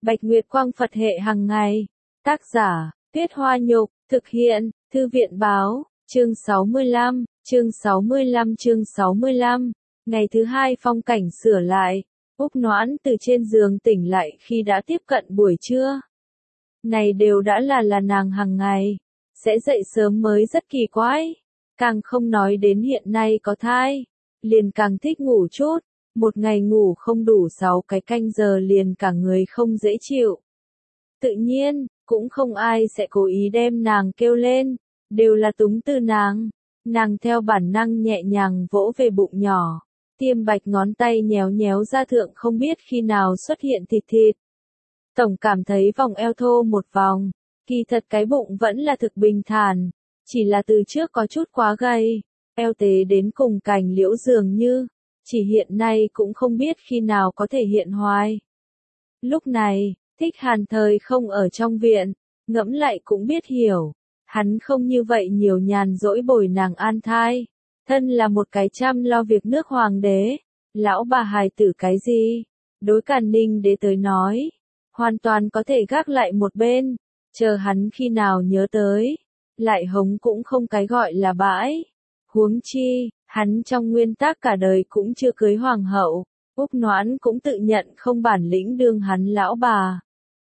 Bạch Nguyệt Quang Phật hệ hàng ngày. Tác giả, Tuyết Hoa Nhục, thực hiện, Thư viện báo, chương 65, chương 65. Ngày thứ hai phong cảnh sửa lại, Úc Noãn từ trên giường tỉnh lại khi đã tiếp cận buổi trưa. Này đều đã là nàng hàng ngày, sẽ dậy sớm mới rất kỳ quái, càng không nói đến hiện nay có thai, liền càng thích ngủ chút, một ngày ngủ không đủ 6 cái canh giờ liền cả người không dễ chịu. Tự nhiên, cũng không ai sẽ cố ý đem nàng kêu lên, đều là túng từ nàng theo bản năng nhẹ nhàng vỗ về bụng nhỏ, tiêm bạch ngón tay nhéo nhéo ra thượng không biết khi nào xuất hiện thịt. Tổng cảm thấy vòng eo thô một vòng, kỳ thật cái bụng vẫn là thực bình thản, chỉ là từ trước có chút quá gầy, eo tế đến cùng cành liễu dường như, chỉ hiện nay cũng không biết khi nào có thể hiện hoài. Lúc này, Thích Hàn thời không ở trong viện, ngẫm lại cũng biết hiểu, hắn không như vậy nhiều nhàn rỗi bồi nàng an thai, thân là một cái chăm lo việc nước hoàng đế, lão bà hài tử cái gì, đối Càn Ninh đế tới nói, hoàn toàn có thể gác lại một bên, chờ hắn khi nào nhớ tới, lại hống cũng không cái gọi là bãi. Huống chi, hắn trong nguyên tắc cả đời cũng chưa cưới hoàng hậu, Úc Noãn cũng tự nhận không bản lĩnh đương hắn lão bà.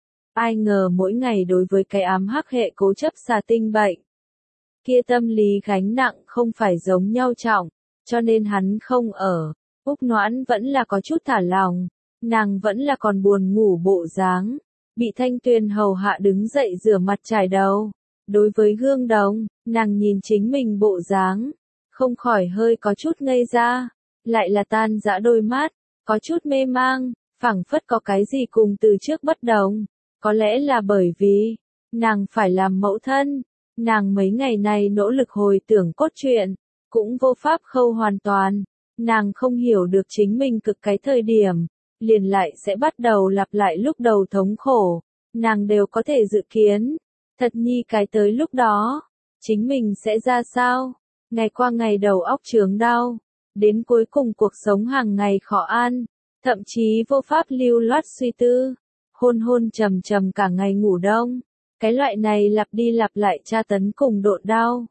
Ai ngờ mỗi ngày đối với cái ám hắc hệ cố chấp xà tinh bệnh, kia tâm lý gánh nặng không phải giống nhau trọng, cho nên hắn không ở, Úc Noãn vẫn là có chút thả lòng, nàng vẫn là còn buồn ngủ bộ dáng, bị Thanh Tuyền hầu hạ đứng dậy rửa mặt chải đầu. Đối với gương đồng, nàng nhìn chính mình bộ dáng, không khỏi hơi có chút ngây ra, lại là tan dã đôi mắt, có chút mê mang, phảng phất có cái gì cùng từ trước bất đồng, có lẽ là bởi vì, nàng phải làm mẫu thân, nàng mấy ngày này nỗ lực hồi tưởng cốt truyện, cũng vô pháp khâu hoàn toàn, nàng không hiểu được chính mình cực cái thời điểm, liền lại sẽ bắt đầu lặp lại lúc đầu thống khổ, nàng đều có thể dự kiến, thật nhi cái tới lúc đó, chính mình sẽ ra sao, ngày qua ngày đầu óc chướng đau, đến cuối cùng cuộc sống hàng ngày khó an, thậm chí vô pháp lưu loát suy tư, hôn trầm trầm cả ngày ngủ đông, cái loại này lặp đi lặp lại tra tấn cùng độn đau,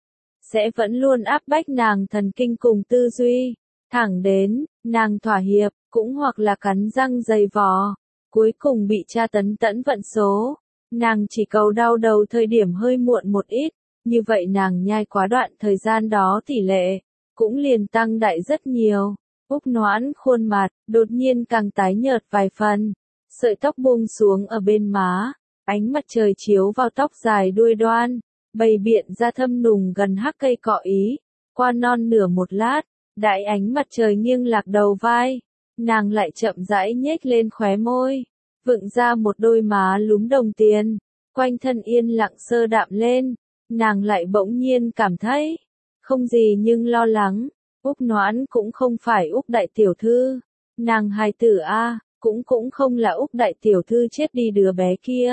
sẽ vẫn luôn áp bách nàng thần kinh cùng tư duy, thẳng đến, nàng thỏa hiệp, cũng hoặc là cắn răng giày vò, cuối cùng bị tra tấn tẫn vận số, nàng chỉ cầu đau đầu thời điểm hơi muộn một ít, như vậy nàng nhai quá đoạn thời gian đó tỷ lệ, cũng liền tăng đại rất nhiều. Úc Noãn khuôn mặt, đột nhiên càng tái nhợt vài phần, sợi tóc buông xuống ở bên má, ánh mặt trời chiếu vào tóc dài đuôi đoan, bày biện ra thâm nùng gần hắc cây cọ ý, qua non nửa một lát, đại ánh mặt trời nghiêng lạc đầu vai, nàng lại chậm rãi nhếch lên khóe môi, vựng ra một đôi má lúm đồng tiền, quanh thân yên lặng sơ đạm lên, nàng lại bỗng nhiên cảm thấy, không gì nhưng lo lắng, Úc Noãn cũng không phải Úc đại tiểu thư, nàng hài tử a, cũng không là Úc đại tiểu thư chết đi đứa bé kia.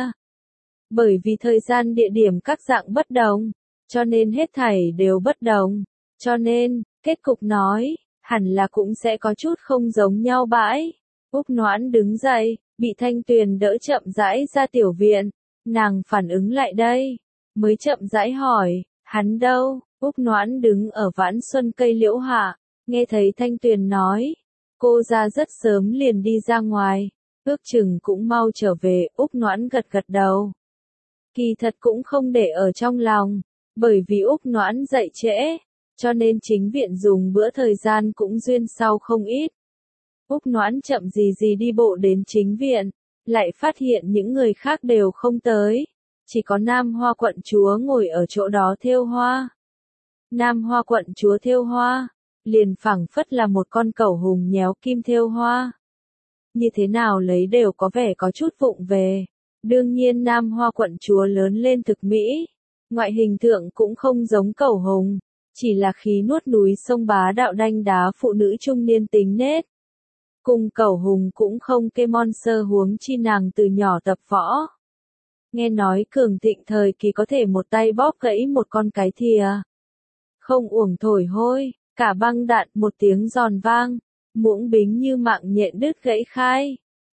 Bởi vì thời gian địa điểm các dạng bất đồng, cho nên hết thảy đều bất đồng, cho nên, kết cục nói, hẳn là cũng sẽ có chút không giống nhau bãi. Úc Noãn đứng dậy, bị Thanh Tuyền đỡ chậm rãi ra tiểu viện, nàng phản ứng lại đây, mới chậm rãi hỏi, hắn đâu? Úc Noãn đứng ở vãn xuân cây liễu hạ, nghe thấy Thanh Tuyền nói, cô ra rất sớm liền đi ra ngoài, ước chừng cũng mau trở về, Úc Noãn gật gật đầu. Kỳ thật cũng không để ở trong lòng, bởi vì Úc Noãn dậy trễ, cho nên chính viện dùng bữa thời gian cũng duyên sau không ít. Úc Noãn chậm gì đi bộ đến chính viện, lại phát hiện những người khác đều không tới, chỉ có Nam Hoa quận chúa ngồi ở chỗ đó thêu hoa. Nam Hoa quận chúa thêu hoa, liền phảng phất là một con cẩu hùng nhéo kim thêu hoa. Như thế nào lấy đều có vẻ có chút vụng về. Đương nhiên Nam Hoa quận chúa lớn lên thực mỹ, ngoại hình thượng cũng không giống cẩu hùng, chỉ là khí nuốt núi sông bá đạo đanh đá phụ nữ trung niên tính nết. Cùng cẩu hùng cũng không kê monster huống chi nàng từ nhỏ tập võ. Nghe nói cường thịnh thời kỳ có thể một tay bóp gãy một con cái thìa. Không uổng thổi hôi, cả băng đạn một tiếng giòn vang, muỗng bính như mạng nhện đứt gãy khai.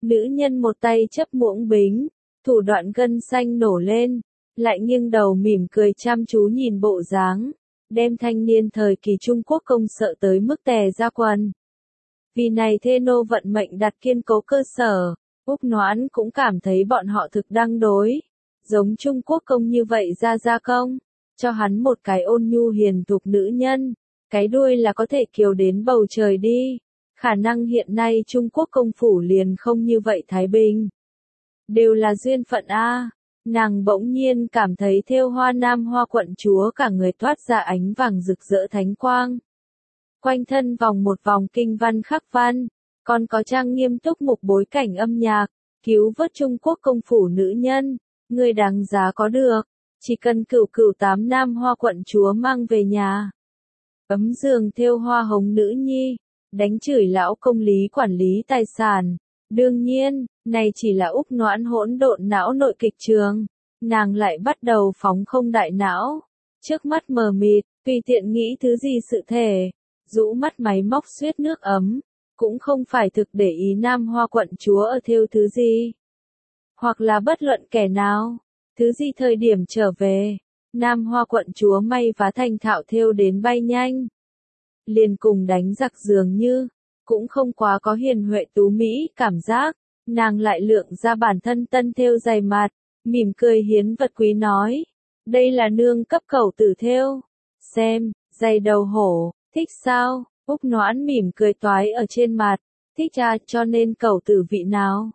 Nữ nhân một tay chấp muỗng bính, thủ đoạn gân xanh nổ lên, lại nghiêng đầu mỉm cười chăm chú nhìn bộ dáng, đem thanh niên thời kỳ Trung Quốc công sợ tới mức tè ra quần. Vì này thê nô vận mệnh đặt kiên cố cơ sở, Úc Noãn cũng cảm thấy bọn họ thực đăng đối, giống Trung Quốc công như vậy ra công, cho hắn một cái ôn nhu hiền thục nữ nhân, cái đuôi là có thể kiều đến bầu trời đi. Khả năng hiện nay Trung Quốc công phủ liền không như vậy thái bình. Đều là duyên phận a. Nàng bỗng nhiên cảm thấy thêu hoa nam hoa quận chúa cả người toát ra ánh vàng rực rỡ thánh quang. Quanh thân vòng một vòng kinh văn khắc văn, còn có trang nghiêm túc mục bối cảnh âm nhạc, cứu vớt Trung Quốc công phủ nữ nhân, người đáng giá có được, chỉ cần cửu 8 nam hoa quận chúa mang về nhà. Ấm giường thêu hoa hồng nữ nhi, đánh chửi lão công lý quản lý tài sản. Đương nhiên, này chỉ là Úc Noãn hỗn độn não nội kịch trường, nàng lại bắt đầu phóng không đại não, trước mắt mờ mịt, tùy tiện nghĩ thứ gì sự thể, rũ mắt máy móc suýt nước ấm, cũng không phải thực để ý nam hoa quận chúa ở thêu thứ gì, hoặc là bất luận kẻ nào, thứ gì thời điểm trở về, nam hoa quận chúa may vá thành thạo thêu đến bay nhanh, liền cùng đánh giặc dường như, cũng không quá có hiền huệ tú mỹ cảm giác, nàng lại lượng ra bản thân tân thêu dày mặt, mỉm cười hiến vật quý nói, đây là nương cấp cẩu tử thêu, xem, dày đầu hổ, thích sao, Úc Noãn mỉm cười toái ở trên mặt, thích cho nên cẩu tử vị nào,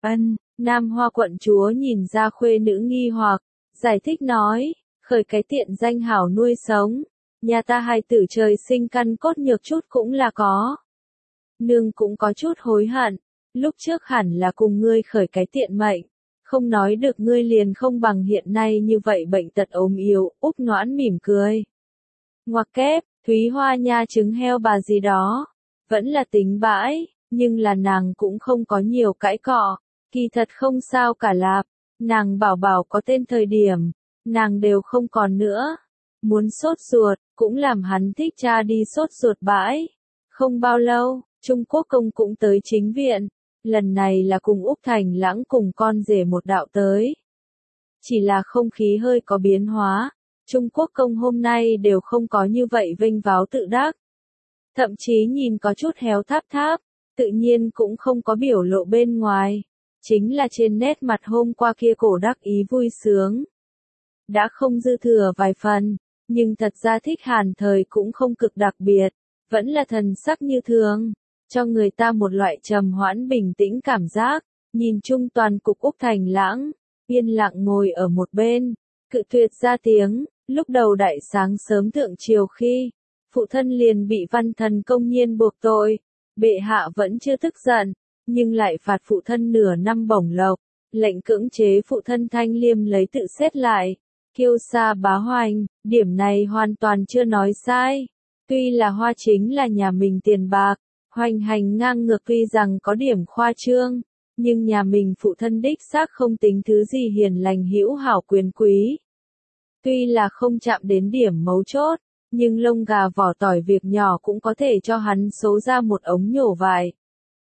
nam hoa quận chúa nhìn ra khuê nữ nghi hoặc, giải thích nói, khởi cái tiện danh hảo nuôi sống, nhà ta hài tử trời sinh căn cốt nhược chút cũng là có. Nương cũng có chút hối hận, lúc trước hẳn là cùng ngươi khởi cái tiện mệnh, không nói được ngươi liền không bằng hiện nay như vậy bệnh tật ốm yếu, Úc Noãn mỉm cười. Ngoặc kép, Thúy Hoa nha trứng heo bà gì đó, vẫn là tính bãi, nhưng là nàng cũng không có nhiều cãi cọ, kỳ thật không sao cả lạp, nàng bảo có tên thời điểm, nàng đều không còn nữa, muốn sốt ruột, cũng làm hắn thích cha đi sốt ruột bãi. Không bao lâu, Trung Quốc công cũng tới chính viện, lần này là cùng Úc Thành Lãng cùng con rể một đạo tới. Chỉ là không khí hơi có biến hóa, Trung Quốc công hôm nay đều không có như vậy vênh váo tự đắc. Thậm chí nhìn có chút héo tháp, tự nhiên cũng không có biểu lộ bên ngoài, chính là trên nét mặt hôm qua kia cổ đắc ý vui sướng. Đã không dư thừa vài phần, nhưng thật ra thích Hàn Thời cũng không cực đặc biệt, vẫn là thần sắc như thường, cho người ta một loại trầm hoãn bình tĩnh cảm giác, nhìn chung toàn cục Úc Thành Lãng, yên lặng ngồi ở một bên, cự tuyệt ra tiếng, lúc đầu đại sáng sớm thượng chiều khi, phụ thân liền bị văn thần công nhiên buộc tội, bệ hạ vẫn chưa tức giận, nhưng lại phạt phụ thân nửa năm bổng lộc, lệnh cưỡng chế phụ thân Thanh Liêm lấy tự xét lại, kiêu sa bá hoành, điểm này hoàn toàn chưa nói sai. Tuy là hoa chính là nhà mình tiền bạc, hoành hành ngang ngược tuy rằng có điểm khoa trương, nhưng nhà mình phụ thân đích xác không tính thứ gì hiền lành hữu hảo quyền quý. Tuy là không chạm đến điểm mấu chốt, nhưng lông gà vỏ tỏi việc nhỏ cũng có thể cho hắn số ra một ống nhổ vải.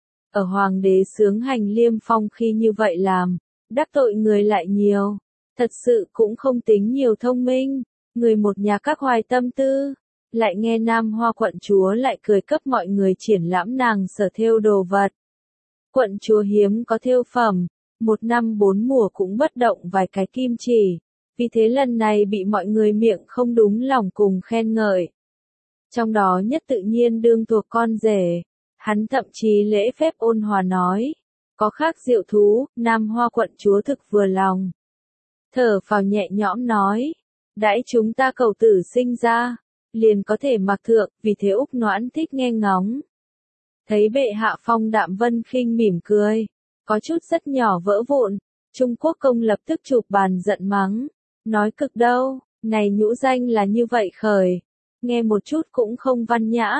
Ở hoàng đế sướng hành Liêm Phong khi như vậy làm, đắc tội người lại nhiều, thật sự cũng không tính nhiều thông minh, người một nhà các hoài tâm tư. Lại nghe Nam Hoa quận chúa lại cười cấp mọi người triển lãm nàng sở thêu đồ vật. Quận chúa hiếm có thêu phẩm, 1 năm 4 mùa cũng bất động vài cái kim chỉ, vì thế lần này bị mọi người miệng không đúng lòng cùng khen ngợi. Trong đó nhất tự nhiên đương thuộc con rể, hắn thậm chí lễ phép ôn hòa nói, có khác diệu thú, Nam Hoa quận chúa thực vừa lòng. Thở phào nhẹ nhõm nói, đãi chúng ta cầu tử sinh ra, liền có thể mặc thượng, vì thế Úc Noãn thích nghe ngóng. Thấy bệ hạ phong đạm Vân Khinh mỉm cười, có chút rất nhỏ vỡ vụn, Trung Quốc công lập tức chụp bàn giận mắng, nói cực đâu, này nhũ danh là như vậy khởi, nghe một chút cũng không văn nhã,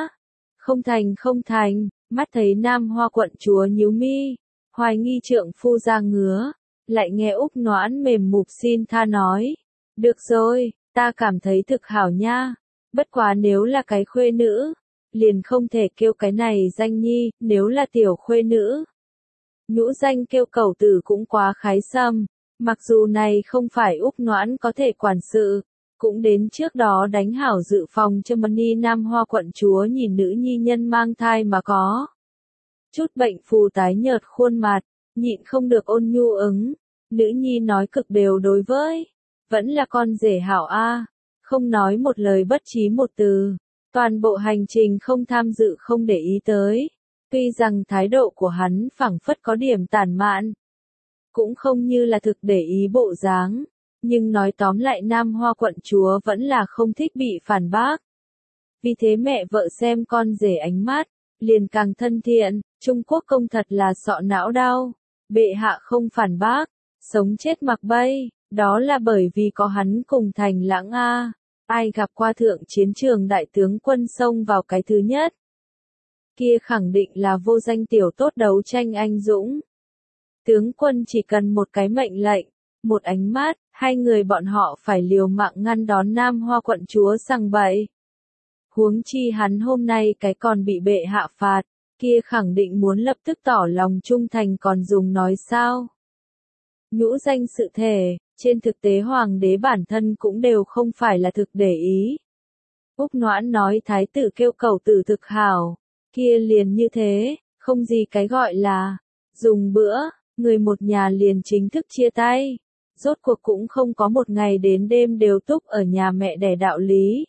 không thành, mắt thấy Nam Hoa quận chúa nhíu mi, hoài nghi trượng phu ra ngứa, lại nghe Úc Noãn mềm mục xin tha nói, được rồi, ta cảm thấy thực hảo nha. Bất quá nếu là cái khuê nữ, liền không thể kêu cái này danh nhi, nếu là tiểu khuê nữ. Nhũ danh kêu cẩu tử cũng quá khái xăm, mặc dù này không phải Úc Noãn có thể quản sự, cũng đến trước đó đánh hảo dự phòng cho Mani Nam Hoa quận chúa nhìn nữ nhi nhân mang thai mà có. Chút bệnh phù tái nhợt khuôn mặt, nhịn không được ôn nhu ứng, nữ nhi nói cực đều đối với, vẫn là con rể hảo a, không nói một lời bất trí một từ, toàn bộ hành trình không tham dự không để ý tới. Tuy rằng thái độ của hắn phảng phất có điểm tàn mạn, cũng không như là thực để ý bộ dáng, nhưng nói tóm lại Nam Hoa quận chúa vẫn là không thích bị phản bác. Vì thế mẹ vợ xem con rể ánh mắt, liền càng thân thiện, Trung Quốc công thật là sọ não đau, bệ hạ không phản bác, sống chết mặc bay, đó là bởi vì có hắn cùng Thành Lãng a, ai gặp qua thượng chiến trường đại tướng quân xông vào cái thứ nhất. Kia khẳng định là vô danh tiểu tốt đấu tranh anh dũng. Tướng quân chỉ cần một cái mệnh lệnh, một ánh mắt, hai người bọn họ phải liều mạng ngăn đón Nam Hoa quận chúa sằng bậy. Huống chi hắn hôm nay cái còn bị bệ hạ phạt, kia khẳng định muốn lập tức tỏ lòng trung thành còn dùng nói sao. Nhũ danh sự thể, trên thực tế hoàng đế bản thân cũng đều không phải là thực để ý. Úc Noãn nói thái tử kêu cẩu tử thực hảo, kia liền như thế, không gì cái gọi là dùng bữa, người một nhà liền chính thức chia tay. Rốt cuộc cũng không có một ngày đến đêm đều túc ở nhà mẹ đẻ đạo lý.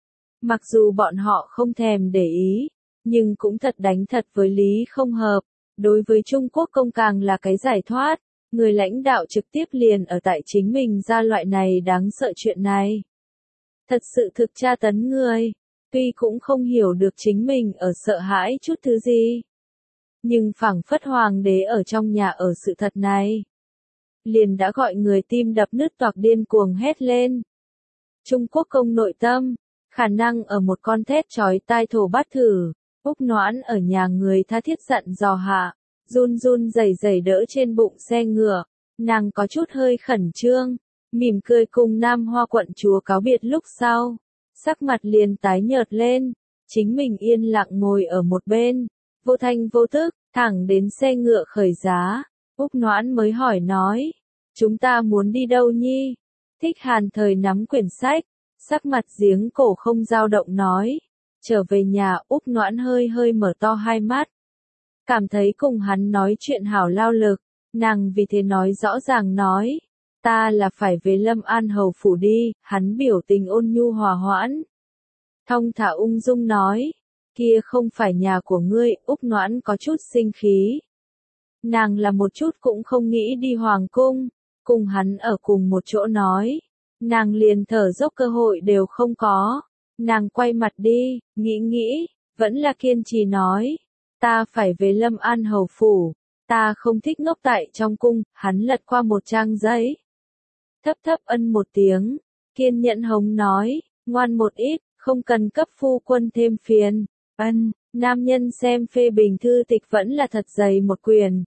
Mặc dù bọn họ không thèm để ý, nhưng cũng thật đánh thật với lý không hợp, đối với Trung Quốc công càng là cái giải thoát, người lãnh đạo trực tiếp liền ở tại chính mình ra loại này đáng sợ chuyện này. Thật sự thực tra tấn người, tuy cũng không hiểu được chính mình ở sợ hãi chút thứ gì. Nhưng phảng phất hoàng đế ở trong nhà ở sự thật này. Liền đã gọi người tim đập nứt toạc điên cuồng hét lên. Trung Quốc công nội tâm, khả năng ở một con thét chói tai thổ bát thử, Úc Noãn ở nhà người tha thiết dặn dò hạ, run run rẩy rẩy đỡ trên bụng xe ngựa, nàng có chút hơi khẩn trương, mỉm cười cùng Nam Hoa quận chúa cáo biệt lúc sau, sắc mặt liền tái nhợt lên, chính mình yên lặng ngồi ở một bên, vô thanh vô tức, thẳng đến xe ngựa khởi giá, Úc Noãn mới hỏi nói, chúng ta muốn đi đâu nhi? Thích Hàn thời nắm quyển sách, sắc mặt giếng cổ không dao động nói, trở về nhà. Úc Noãn hơi hơi mở to hai mắt, cảm thấy cùng hắn nói chuyện hảo lao lực, nàng vì thế nói rõ ràng nói, ta là phải về Lâm An hầu phủ đi. Hắn biểu tình ôn nhu hòa hoãn, thong thả ung dung nói, kia không phải nhà của ngươi. Úc Noãn có chút sinh khí, nàng là một chút cũng không nghĩ đi hoàng cung, cùng hắn ở cùng một chỗ nói, nàng liền thở dốc cơ hội đều không có. Nàng quay mặt đi, nghĩ, vẫn là kiên trì nói, ta phải về Lâm An hầu phủ, ta không thích ngốc tại trong cung. Hắn lật qua một trang giấy, thấp thấp ân một tiếng, kiên nhẫn hống nói, ngoan một ít, không cần cấp phu quân thêm phiền. Ân, nam nhân xem phê bình thư tịch vẫn là thật dày một quyển.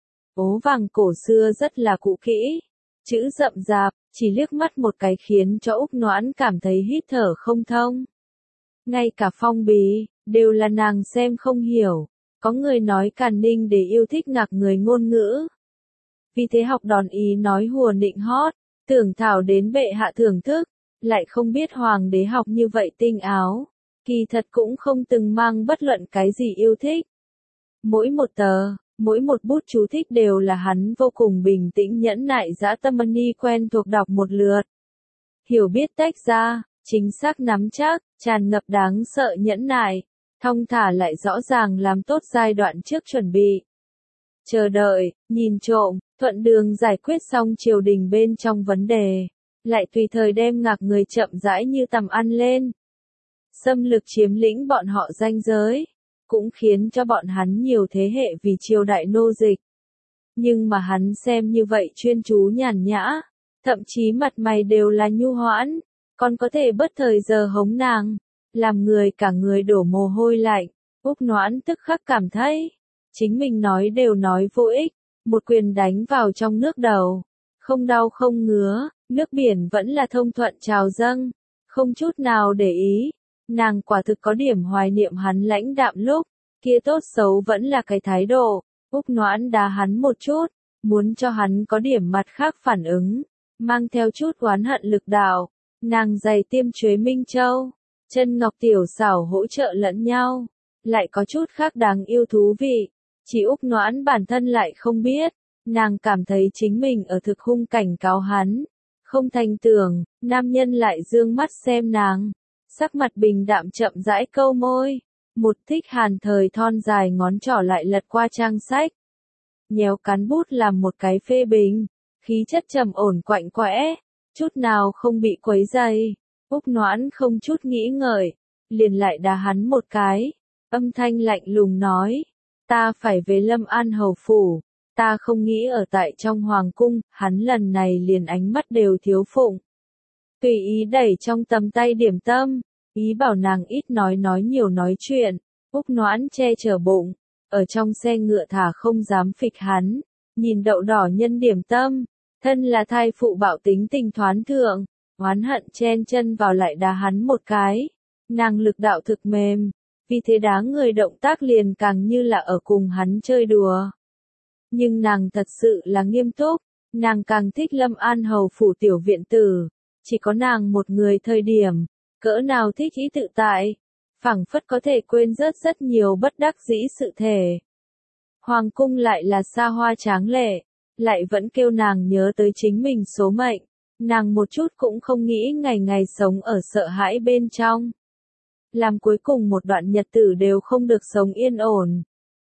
Ố vàng cổ xưa rất là cũ kỹ, chữ rậm rạp, chỉ liếc mắt một cái khiến cho Úc Noãn cảm thấy hít thở không thông. Ngay cả phong bì, đều là nàng xem không hiểu, có người nói Càn Ninh để yêu thích ngạc người ngôn ngữ. Vì thế học đòn ý nói hùa nịnh hót, tưởng thảo đến bệ hạ thưởng thức, lại không biết hoàng đế học như vậy tinh áo, kỳ thật cũng không từng mang bất luận cái gì yêu thích. Mỗi một tờ, mỗi một bút chú thích đều là hắn vô cùng bình tĩnh nhẫn nại dã tâm Mani quen thuộc đọc một lượt. Hiểu biết tách ra, chính xác nắm chắc, tràn ngập đáng sợ nhẫn nại, thong thả lại rõ ràng làm tốt giai đoạn trước chuẩn bị. Chờ đợi, nhìn trộm, thuận đường giải quyết xong triều đình bên trong vấn đề, lại tùy thời đem ngạc người chậm rãi như tầm ăn lên. Xâm lược chiếm lĩnh bọn họ ranh giới, cũng khiến cho bọn hắn nhiều thế hệ vì triều đại nô dịch. Nhưng mà hắn xem như vậy chuyên chú nhàn nhã, thậm chí mặt mày đều là nhu hoãn, còn có thể bất thời giờ hống nàng, làm người cả người đổ mồ hôi lạnh. Úc Noãn tức khắc cảm thấy, chính mình nói đều nói vô ích, một quyền đánh vào trong nước đầu, không đau không ngứa, nước biển vẫn là thông thuận trào dâng, không chút nào để ý. Nàng quả thực có điểm hoài niệm hắn lãnh đạm lúc, kia tốt xấu vẫn là cái thái độ. Úc Noãn đá hắn một chút, muốn cho hắn có điểm mặt khác phản ứng, mang theo chút oán hận lực đạo. Nàng giày tiêm chuế Minh Châu, chân ngọc tiểu xảo hỗ trợ lẫn nhau, lại có chút khác đáng yêu thú vị. Chỉ Úc Noãn bản thân lại không biết, nàng cảm thấy chính mình ở thực hung cảnh cáo hắn. Không thành tưởng, nam nhân lại dương mắt xem nàng, sắc mặt bình đạm chậm rãi câu môi, một thích hàn thời thon dài ngón trỏ lại lật qua trang sách. Nhéo cán bút làm một cái phê bình, khí chất trầm ổn quạnh quẽ, chút nào không bị quấy dày. Úc Noãn không chút nghĩ ngợi, liền lại đá hắn một cái, âm thanh lạnh lùng nói, ta phải về Lâm An hầu phủ, ta không nghĩ ở tại trong hoàng cung. Hắn lần này liền ánh mắt đều thiếu phụng. Tùy ý đẩy trong tầm tay điểm tâm, ý bảo nàng ít nói nhiều nói chuyện. Úc Noãn che chở bụng, ở trong xe ngựa thả không dám phịch hắn, nhìn đậu đỏ nhân điểm tâm, thân là thai phụ bạo tính tình thoán thượng, oán hận chen chân vào lại đá hắn một cái. Nàng lực đạo thực mềm, vì thế đá người động tác liền càng như là ở cùng hắn chơi đùa. Nhưng nàng thật sự là nghiêm túc, nàng càng thích Lâm An hầu phủ tiểu viện tử, chỉ có nàng một người thời điểm, cỡ nào thích ý tự tại, phảng phất có thể quên rất nhiều bất đắc dĩ sự thể. Hoàng cung lại là xa hoa tráng lệ, lại vẫn kêu nàng nhớ tới chính mình số mệnh, nàng một chút cũng không nghĩ ngày ngày sống ở sợ hãi bên trong. Làm cuối cùng một đoạn nhật tử đều không được sống yên ổn.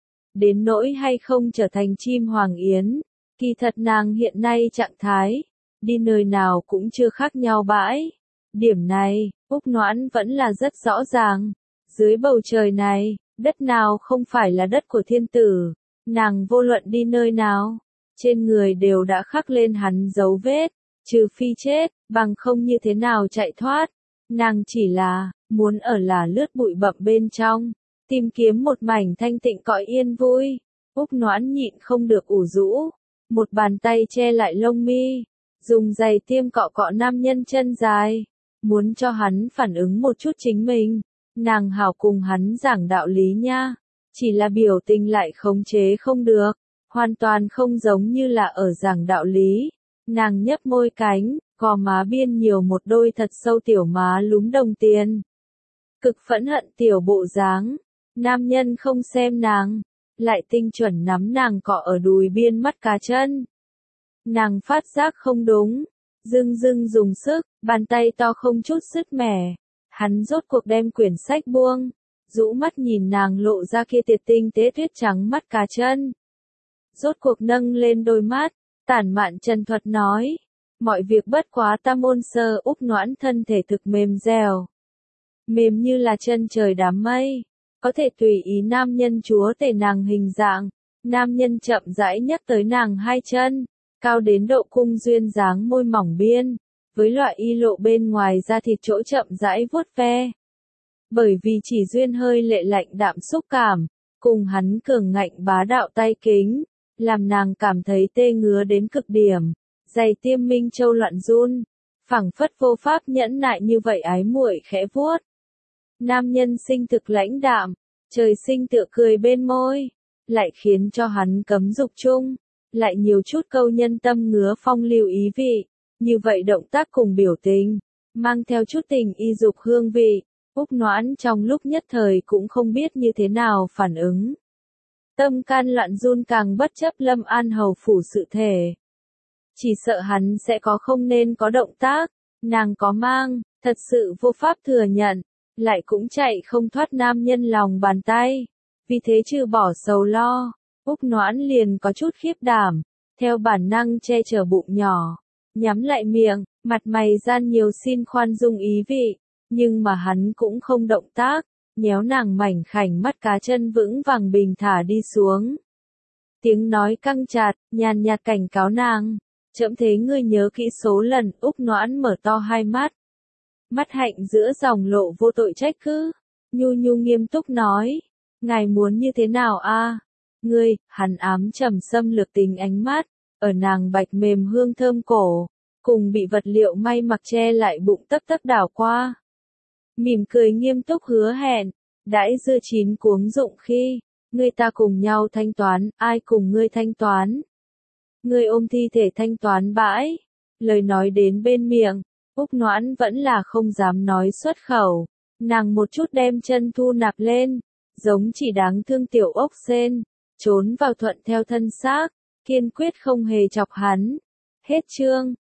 Đến nỗi hay không trở thành chim hoàng yến, kỳ thật nàng hiện nay trạng thái, đi nơi nào cũng chưa khác nhau bãi. Điểm này, Úc Noãn vẫn là rất rõ ràng. Dưới bầu trời này, đất nào không phải là đất của thiên tử, nàng vô luận đi nơi nào, trên người đều đã khắc lên hắn dấu vết, trừ phi chết, bằng không như thế nào chạy thoát. Nàng chỉ là, muốn ở là lướt bụi bặm bên trong, tìm kiếm một mảnh thanh tịnh cõi yên vui. Úc Noãn nhịn không được ủ rũ, một bàn tay che lại lông mi, dùng giày tiêm cọ cọ nam nhân chân dài, muốn cho hắn phản ứng một chút chính mình. Nàng hảo cùng hắn giảng đạo lý nha, chỉ là biểu tình lại khống chế không được, hoàn toàn không giống như là ở giảng đạo lý. Nàng nhấp môi cánh, gò má biên nhiều một đôi thật sâu tiểu má lúm đồng tiền. Cực phẫn hận tiểu bộ dáng, nam nhân không xem nàng, lại tinh chuẩn nắm nàng cọ ở đùi biên mắt cá chân. Nàng phát giác không đúng, dưng dùng sức, bàn tay to không chút sứt mẻ. Hắn rốt cuộc đem quyển sách buông, rũ mắt nhìn nàng lộ ra kia tiệt tinh tế tuyết trắng mắt cá chân. Rốt cuộc nâng lên đôi mắt, tản mạn chân thuật nói, mọi việc bất quá tam ôn sơ. Úc Noãn thân thể thực mềm dẻo, mềm như là chân trời đám mây, có thể tùy ý nam nhân chúa tể nàng hình dạng. Nam nhân chậm rãi nhắc tới nàng hai chân, cao đến độ cung duyên dáng môi mỏng biên, với loại y lộ bên ngoài da thịt chỗ chậm rãi vuốt ve. Bởi vì chỉ duyên hơi lệ lạnh đạm xúc cảm, cùng hắn cường ngạnh bá đạo tay kính, làm nàng cảm thấy tê ngứa đến cực điểm, giày tiêm Minh Châu loạn run, phảng phất vô pháp nhẫn nại như vậy ái muội khẽ vuốt. Nam nhân sinh thực lãnh đạm, trời sinh tựa cười bên môi, lại khiến cho hắn cấm dục chung, lại nhiều chút câu nhân tâm ngứa phong lưu ý vị. Như vậy động tác cùng biểu tình, mang theo chút tình y dục hương vị, Úc Noãn trong lúc nhất thời cũng không biết như thế nào phản ứng. Tâm can loạn run càng bất chấp Lâm An hầu phủ sự thể. Chỉ sợ hắn sẽ có không nên có động tác, nàng có mang, thật sự vô pháp thừa nhận, lại cũng chạy không thoát nam nhân lòng bàn tay. Vì thế trừ bỏ sầu lo, Úc Noãn liền có chút khiếp đảm, theo bản năng che chở bụng nhỏ. Nhắm lại miệng, mặt mày gian nhiều xin khoan dung ý vị, nhưng mà hắn cũng không động tác, nhéo nàng mảnh khảnh mắt cá chân vững vàng bình thả đi xuống. Tiếng nói căng chặt, nhàn nhạt cảnh cáo nàng, chậm thế ngươi nhớ kỹ số lần. Úc Noãn mở to hai mắt, mắt hạnh giữa dòng lộ vô tội trách cứ, nhu nghiêm túc nói, ngài muốn như thế nào a? Ngươi, hắn ám trầm xâm lược tình ánh mắt, ở nàng bạch mềm hương thơm cổ, cùng bị vật liệu may mặc che lại bụng tấp đảo qua. Mỉm cười nghiêm túc hứa hẹn, đãi dưa chín cuống rụng khi, Ngươi ta cùng nhau thanh toán, ai cùng ngươi thanh toán? Ngươi ôm thi thể thanh toán bãi. Lời nói đến bên miệng, Úc Noãn vẫn là không dám nói xuất khẩu. Nàng một chút đem chân thu nạp lên, giống chỉ đáng thương tiểu ốc sên, trốn vào thuận theo thân xác, kiên quyết không hề chọc hắn. Hết chương.